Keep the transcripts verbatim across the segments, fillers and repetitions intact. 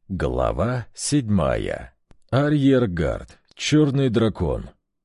Глава седьмая. Арьергард. Черный дракон.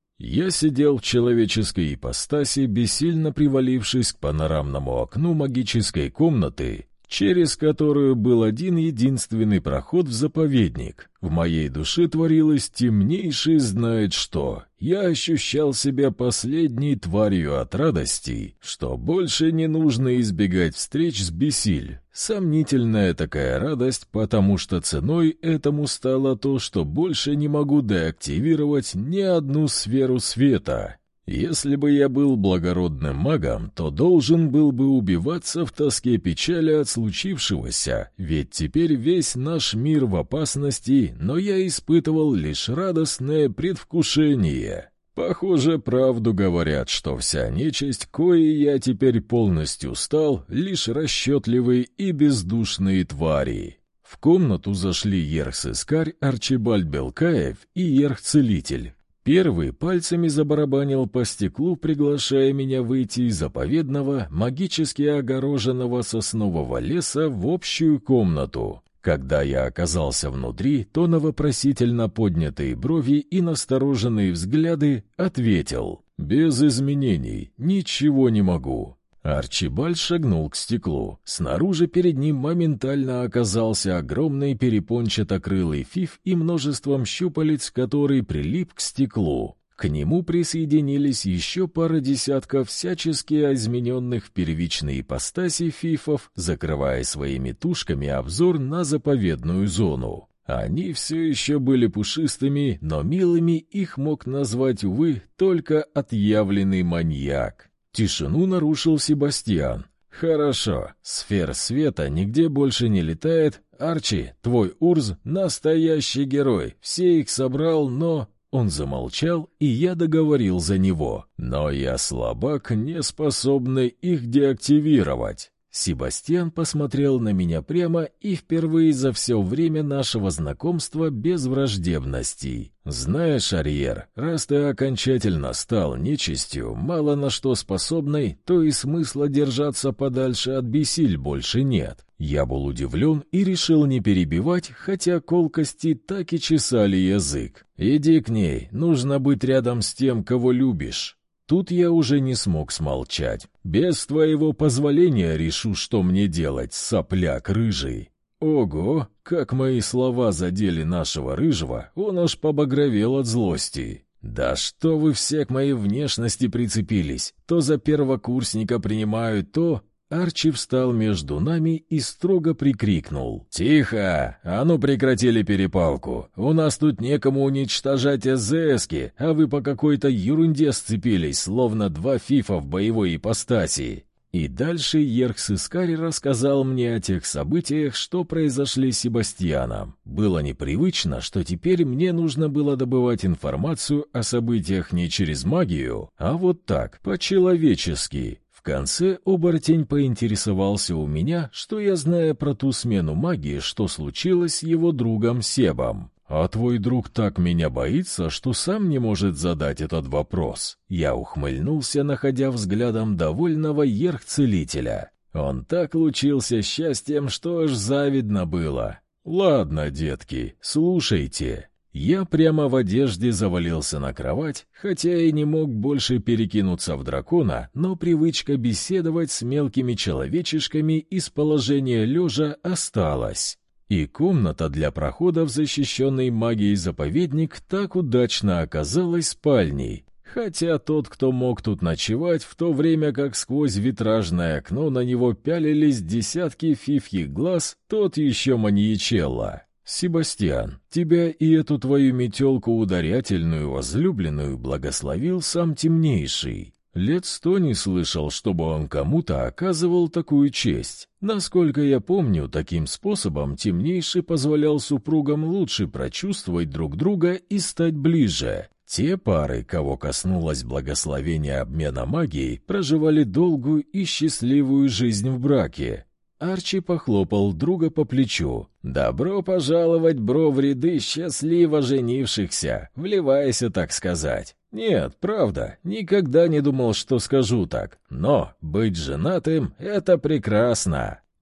Я сидел в человеческой ипостаси, бессильно привалившись к панорамному окну магической комнаты, через которую был один единственный проход в заповедник. В моей душе творилось темнейшее знает что. Я ощущал себя последней тварью от радости, что больше не нужно избегать встреч с Бесиль. Сомнительная такая радость, потому что ценой этому стало то, что больше не могу деактивировать ни одну сферу света. Если бы я был благородным магом, то должен был бы убиваться в тоске печали от случившегося, ведь теперь весь наш мир в опасности, но я испытывал лишь радостное предвкушение. Похоже, правду говорят, что вся нечисть, коей я теперь полностью стал, лишь расчетливые и бездушные твари. В комнату зашли Ерх-Сыскарь, Арчибальд Белкаев и Ерх-Целитель. Первый пальцами забарабанил по стеклу, приглашая меня выйти из заповедного, магически огороженного соснового леса в общую комнату. Когда я оказался внутри, то на вопросительно поднятые брови и настороженные взгляды ответил: «Без изменений, ничего не могу». Арчибальд шагнул к стеклу. Снаружи перед ним моментально оказался огромный перепончатокрылый фиф и множеством щупалец, который прилип к стеклу. К нему присоединились еще пара десятков всячески измененных в первичной ипостаси фифов, закрывая своими тушками обзор на заповедную зону. Они все еще были пушистыми, но милыми их мог назвать, увы, только отъявленный маньяк. Тишину нарушил Себастьян. «Хорошо, сфер света нигде больше не летает. Арчи, твой Урз — настоящий герой. Все их собрал, но...» Он замолчал, и я договорил за него. «Но я слабак, не способный их деактивировать». Себастьян посмотрел на меня прямо и впервые за все время нашего знакомства без враждебности. «Знаешь, Арьер, раз ты окончательно стал нечистью, мало на что способной, то и смысла держаться подальше от Бесиль больше нет». Я был удивлен и решил не перебивать, хотя колкости так и чесали язык. «Иди к ней, нужно быть рядом с тем, кого любишь». Тут я уже не смог смолчать. «Без твоего позволения решу, что мне делать, сопляк рыжий». Ого, как мои слова задели нашего рыжего, он аж побагровел от злости. «Да что вы все к моей внешности прицепились? То за первокурсника принимают, то...» Арчи встал между нами и строго прикрикнул: «Тихо! А ну прекратили перепалку! У нас тут некому уничтожать эсэски, а вы по какой-то ерунде сцепились, словно два фифа в боевой ипостаси!» И дальше Ерх-Сыскарь рассказал мне о тех событиях, что произошли с Себастьяном. Было непривычно, что теперь мне нужно было добывать информацию о событиях не через магию, а вот так, по-человечески. В конце оборотень поинтересовался у меня, что я знаю про ту смену магии, что случилось с его другом Себом. «А твой друг так меня боится, что сам не может задать этот вопрос». Я ухмыльнулся, находя взглядом довольного Ерх-Целителя. Он так лучился счастьем, что аж завидно было. «Ладно, детки, слушайте». Я прямо в одежде завалился на кровать, хотя и не мог больше перекинуться в дракона, но привычка беседовать с мелкими человечишками из положения лежа осталась. И комната для прохода в защищенный магией заповедник так удачно оказалась спальней. Хотя тот, кто мог тут ночевать, в то время как сквозь витражное окно на него пялились десятки фифьих глаз, тот еще маньячелло. «Себастьян, тебя и эту твою метелку ударятельную возлюбленную благословил сам Темнейший. Лет сто не слышал, чтобы он кому-то оказывал такую честь. Насколько я помню, таким способом Темнейший позволял супругам лучше прочувствовать друг друга и стать ближе. Те пары, кого коснулось благословения обмена магией, проживали долгую и счастливую жизнь в браке». Арчи похлопал друга по плечу. «Добро пожаловать, бро, в ряды счастливо женившихся, вливайся, так сказать. Нет, правда, никогда не думал, что скажу так. Но быть женатым — это прекрасно».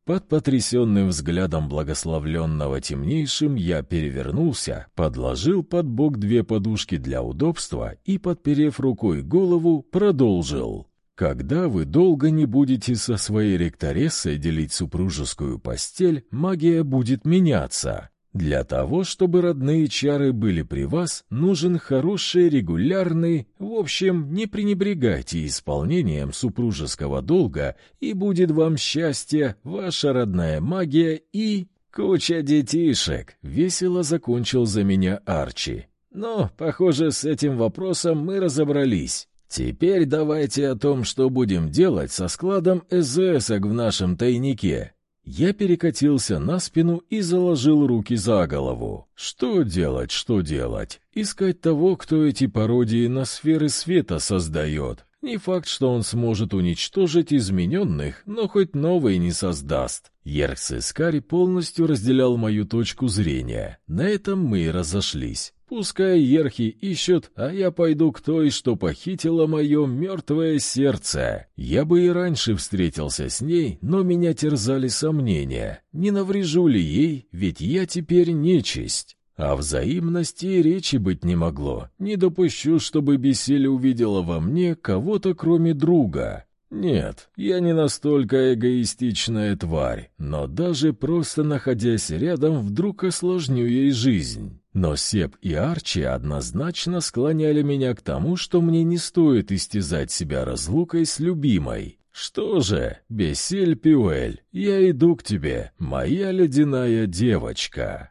Под потрясенным взглядом благословленного темнейшим я перевернулся, подложил под бок две подушки для удобства и, подперев рукой голову, продолжил. Когда вы долго не будете со своей ректорессой делить супружескую постель, магия будет меняться. Для того, чтобы родные чары были при вас, нужен хороший, регулярный, в общем, не пренебрегайте исполнением супружеского долга, и будет вам счастье, ваша родная магия и... Куча детишек, весело закончил за меня Арчи. Но, похоже, с этим вопросом мы разобрались. Теперь давайте о том, что будем делать со складом эсэсок в нашем тайнике. Я перекатился на спину и заложил руки за голову. Что делать, что делать? Искать того, кто эти пародии на сферы света создает. Не факт, что он сможет уничтожить измененных, но хоть новые не создаст. Еркс Искари полностью разделял мою точку зрения. На этом мы и разошлись. Пускай ерхи ищут, а я пойду к той, что похитила мое мертвое сердце. Я бы и раньше встретился с ней, но меня терзали сомнения. Не наврежу ли ей, ведь я теперь нечисть. О взаимности и речи быть не могло. Не допущу, чтобы Бесиль увидела во мне кого-то кроме друга. Нет, я не настолько эгоистичная тварь, но даже просто находясь рядом, вдруг осложню ей жизнь. Но Себ и Арчи однозначно склоняли меня к тому, что мне не стоит истязать себя разлукой с любимой. Что же, Бесиль Пюэль, я иду к тебе, моя ледяная девочка.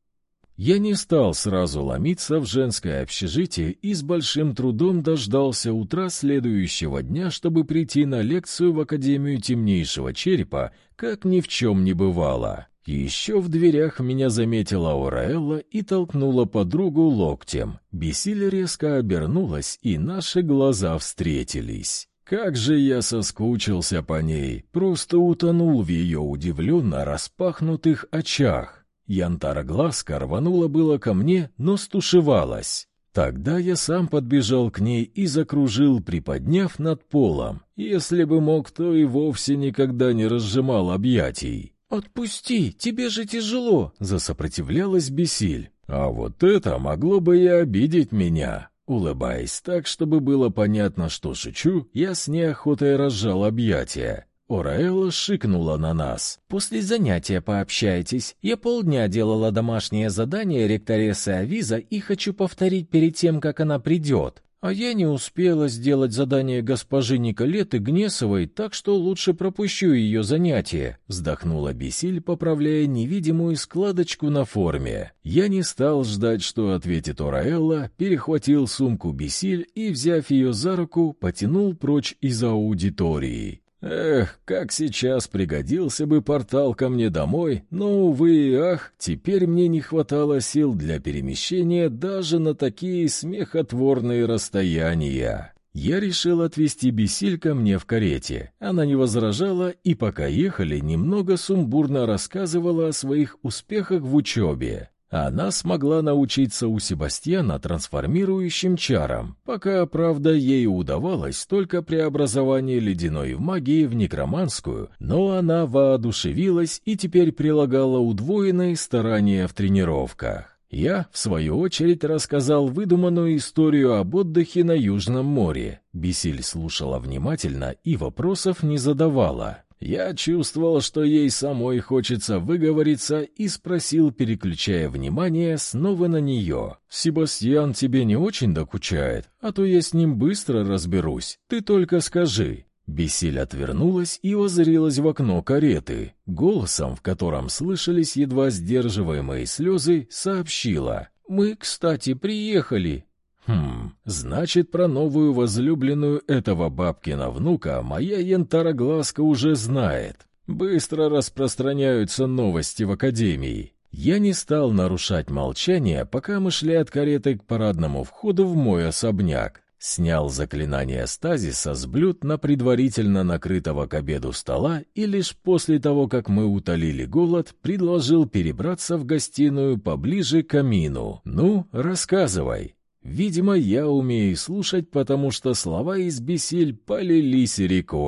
Я не стал сразу ломиться в женское общежитие и с большим трудом дождался утра следующего дня, чтобы прийти на лекцию в Академию Темнейшего Черепа, как ни в чем не бывало. Еще в дверях меня заметила Ораэлла и толкнула подругу локтем. Бесиль резко обернулась, и наши глаза встретились. Как же я соскучился по ней, просто утонул в ее удивленно распахнутых очах. Янтароглазка рванула было ко мне, но стушевалась. Тогда я сам подбежал к ней и закружил, приподняв над полом. Если бы мог, то и вовсе никогда не разжимал объятий. «Отпусти, тебе же тяжело!» — засопротивлялась Бесиль. «А вот это могло бы и обидеть меня!» Улыбаясь так, чтобы было понятно, что шучу, я с неохотой разжал объятия. Ораэлла шикнула на нас. «После занятия пообщайтесь. Я полдня делала домашнее задание ректорессы Авиза и хочу повторить перед тем, как она придет. А я не успела сделать задание госпожи Николеты Гнесовой, так что лучше пропущу ее занятие», — вздохнула Бесиль, поправляя невидимую складочку на форме. Я не стал ждать, что ответит Ораэлла, перехватил сумку Бесиль и, взяв ее за руку, потянул прочь из аудитории. Эх, как сейчас пригодился бы портал ко мне домой, но, увы и ах, теперь мне не хватало сил для перемещения даже на такие смехотворные расстояния. Я решил отвезти Бесиль ко мне в карете. Она не возражала и, пока ехали, немного сумбурно рассказывала о своих успехах в учебе. Она смогла научиться у Себастьяна трансформирующим чарам, пока, правда, ей удавалось только преобразование ледяной магии в некроманскую, но она воодушевилась и теперь прилагала удвоенные старания в тренировках. Я, в свою очередь, рассказал выдуманную историю об отдыхе на Южном море. Бесиль слушала внимательно и вопросов не задавала. Я чувствовал, что ей самой хочется выговориться, и спросил, переключая внимание снова на нее. «Себастьян тебе не очень докучает, а то я с ним быстро разберусь. Ты только скажи». Бесиль отвернулась и воззрилась в окно кареты. Голосом, в котором слышались едва сдерживаемые слезы, сообщила: «Мы, кстати, приехали». Хм, значит, про новую возлюбленную этого бабкина внука моя янтароглазка уже знает. Быстро распространяются новости в академии. Я не стал нарушать молчание, пока мы шли от кареты к парадному входу в мой особняк. Снял заклинание стазиса с блюд на предварительно накрытого к обеду стола и лишь после того, как мы утолили голод, предложил перебраться в гостиную поближе к камину. «Ну, рассказывай». Видимо, я умею слушать, потому что слова из Бесиль полились рекой.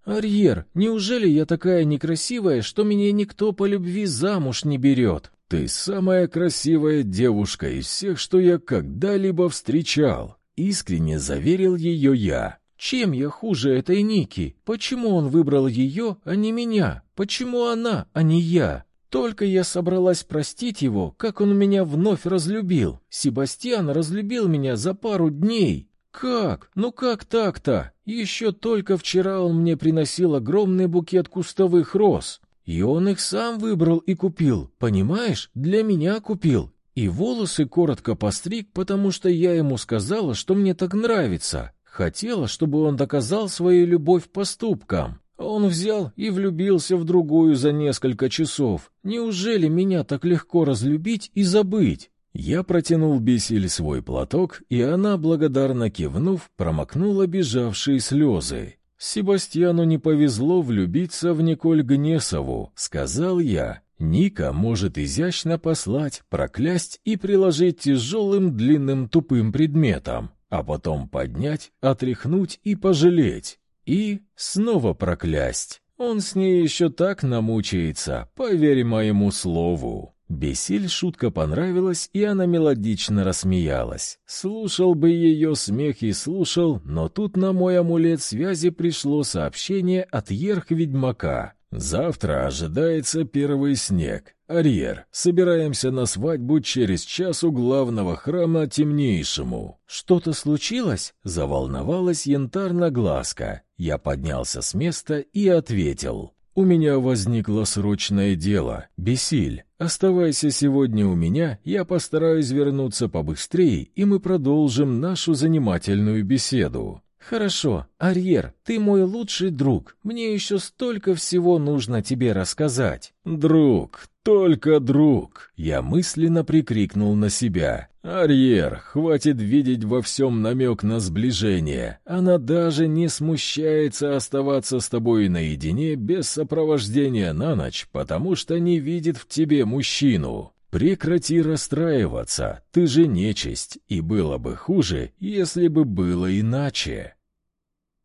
«Арьер, неужели я такая некрасивая, что меня никто по любви замуж не берет?» «Ты самая красивая девушка из всех, что я когда-либо встречал», — искренне заверил ее я. «Чем я хуже этой Ники? Почему он выбрал ее, а не меня? Почему она, а не я?» Только я собралась простить его, как он меня вновь разлюбил. Себастьян разлюбил меня за пару дней. Как? Ну как так-то? Еще только вчера он мне приносил огромный букет кустовых роз. И он их сам выбрал и купил, понимаешь? Для меня купил. И волосы коротко постриг, потому что я ему сказала, что мне так нравится. Хотела, чтобы он доказал свою любовь поступкам. Он взял и влюбился в другую за несколько часов. Неужели меня так легко разлюбить и забыть? Я протянул Бесиль свой платок, и она, благодарно кивнув, промокнула бежавшие слезы. «Себастьяну не повезло влюбиться в Николь Гнесову», — сказал я. «Ника может изящно послать, проклясть и приложить тяжелым длинным тупым предметом, а потом поднять, отряхнуть и пожалеть. И снова проклясть. Он с ней еще так намучается, поверь моему слову». Бесиль шутка понравилась, и она мелодично рассмеялась. Слушал бы ее смех и слушал, но тут на мой амулет связи пришло сообщение от Ерх-ведьмака. «Завтра ожидается первый снег. Арьер, собираемся на свадьбу через час у главного храма Темнейшему». «Что-то случилось?» — заволновалась Янтарноглазка. Я поднялся с места и ответил. «У меня возникло срочное дело. Бесиль, оставайся сегодня у меня, я постараюсь вернуться побыстрее, и мы продолжим нашу занимательную беседу». «Хорошо, Арьер, ты мой лучший друг. Мне еще столько всего нужно тебе рассказать». «Друг, только друг!» Я мысленно прикрикнул на себя. «Арьер, хватит видеть во всем намек на сближение. Она даже не смущается оставаться с тобой наедине без сопровождения на ночь, потому что не видит в тебе мужчину. Прекрати расстраиваться, ты же нечисть, и было бы хуже, если бы было иначе».